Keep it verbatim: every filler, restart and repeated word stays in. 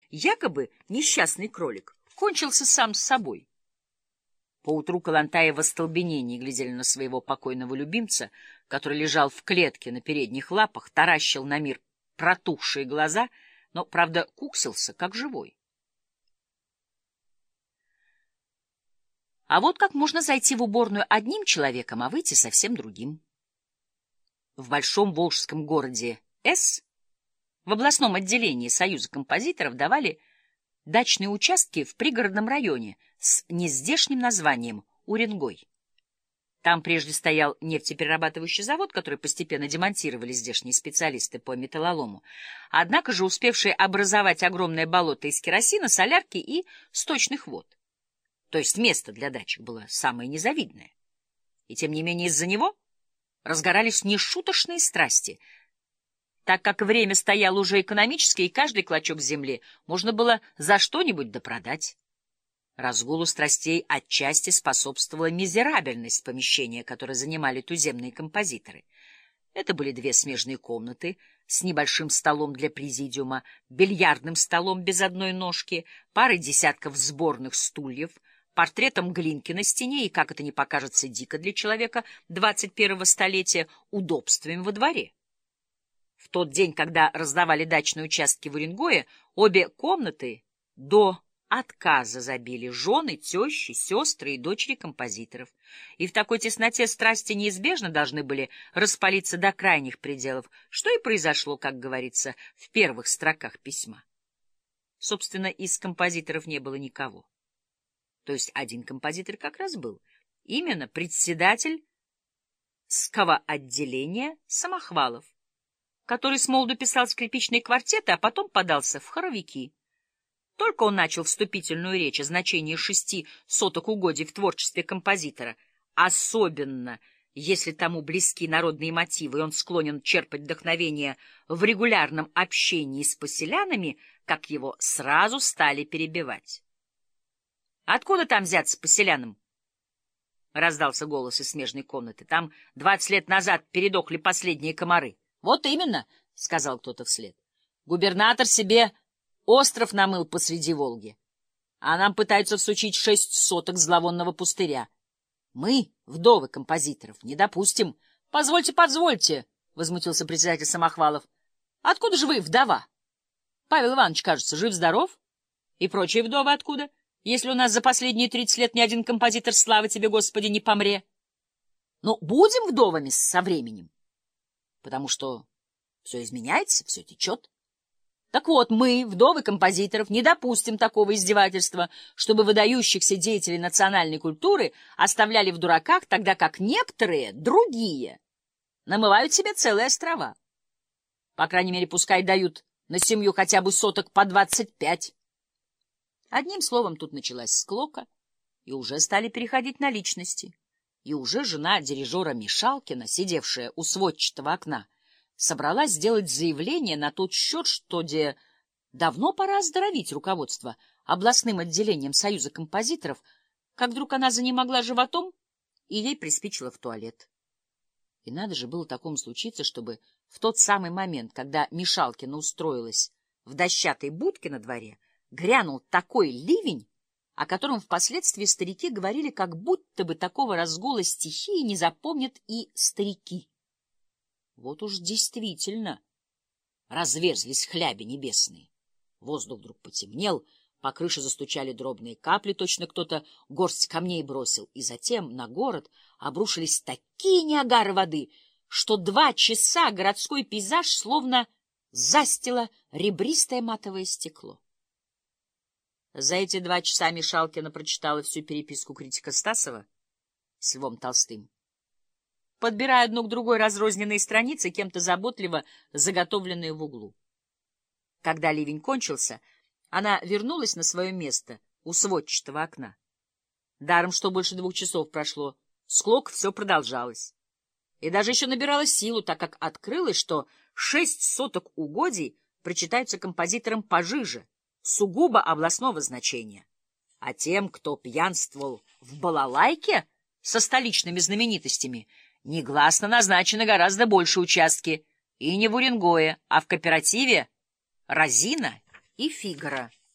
Якобы несчастный кролик кончился сам с собой. Поутру Калантаи в остолбенении глядели на своего покойного любимца, который лежал в клетке на передних лапах, таращил на мир протухшие глаза, но, правда, куксился, как живой. А вот как можно зайти в уборную одним человеком, а выйти совсем другим. В большом волжском городе С, в областном отделении Союза композиторов, давали дачные участки в пригородном районе с нездешним названием Уренгой. Там прежде стоял нефтеперерабатывающий завод, который постепенно демонтировали здешние специалисты по металлолому, однако же успевшие образовать огромное болото из керосина, солярки и сточных вод. То есть место для дачек было самое незавидное. И тем не менее из-за него разгорались нешуточные страсти, так как время стояло уже экономическое, и каждый клочок земли можно было за что-нибудь допродать. Разгулу страстей отчасти способствовала мизерабельность помещения, которое занимали туземные композиторы. Это были две смежные комнаты с небольшим столом для президиума, бильярдным столом без одной ножки, парой десятков сборных стульев, портретом Глинки на стене и, как это не покажется дико для человека двадцать первого столетия, удобствами во дворе. В тот день, когда раздавали дачные участки в Уренгое, обе комнаты до отказа забили жены, тещи, сестры и дочери композиторов. И в такой тесноте страсти неизбежно должны были распалиться до крайних пределов, что и произошло, как говорится, в первых строках письма. Собственно, из композиторов не было никого. То есть один композитор как раз был, именно председатель СКого отделения Самохвалов, который с молоду писал скрипичные квартеты, а потом подался в хоровики. Только он начал вступительную речь о значении шести соток угодий в творчестве композитора, особенно если тому близки народные мотивы, и он склонен черпать вдохновение в регулярном общении с поселянами, как его сразу стали перебивать. «Откуда там взяться поселянам?» — раздался голос из смежной комнаты. «Там двадцать лет назад передохли последние комары». «Вот именно», — сказал кто-то вслед. «Губернатор себе остров намыл посреди Волги, а нам пытаются всучить шесть соток зловонного пустыря. Мы, вдовы композиторов, не допустим». «Позвольте, позвольте», — возмутился председатель Самохвалов. «Откуда же вы вдова? Павел Иванович, кажется, жив-здоров? И прочие вдовы откуда? Если у нас за последние тридцать лет ни один композитор, слава тебе, Господи, не помре. Но будем вдовами со временем, потому что все изменяется, все течет. Так вот, мы, вдовы композиторов, не допустим такого издевательства, чтобы выдающихся деятелей национальной культуры оставляли в дураках, тогда как некоторые, другие, намывают себе целые острова. По крайней мере, пускай дают на семью хотя бы соток по двадцать пять. Одним словом, тут началась склока, и уже стали переходить на личности. И уже жена дирижера Мишалкина, сидевшая у сводчатого окна, собралась сделать заявление на тот счет, что де давно пора оздоровить руководство областным отделением Союза композиторов, как вдруг она занемогла животом, и ей приспичило в туалет. И надо же было такому случиться, чтобы в тот самый момент, когда Мишалкина устроилась в дощатой будке на дворе, грянул такой ливень, о котором впоследствии старики говорили, как будто бы такого разгула стихии не запомнят и старики. Вот уж действительно разверзлись хляби небесные. Воздух вдруг потемнел, по крыше застучали дробные капли, точно кто-то горсть камней бросил, и затем на город обрушились такие неагары воды, что два часа городской пейзаж словно застило ребристое матовое стекло. За эти два часа Мишалкина прочитала всю переписку критика Стасова с Львом Толстым, подбирая одну к другой разрозненные страницы, кем-то заботливо заготовленные в углу. Когда ливень кончился, она вернулась на свое место у сводчатого окна. Даром, что больше двух часов прошло, склок все продолжалось. И даже еще набирала силу, так как открылось, что шесть соток угодий причитаются композиторам пожиже, сугубо областного значения. А тем, кто пьянствовал в балалайке со столичными знаменитостями, негласно назначены гораздо больше участки, и не в Уренгое, а в кооперативе «Розина» и Фигаро.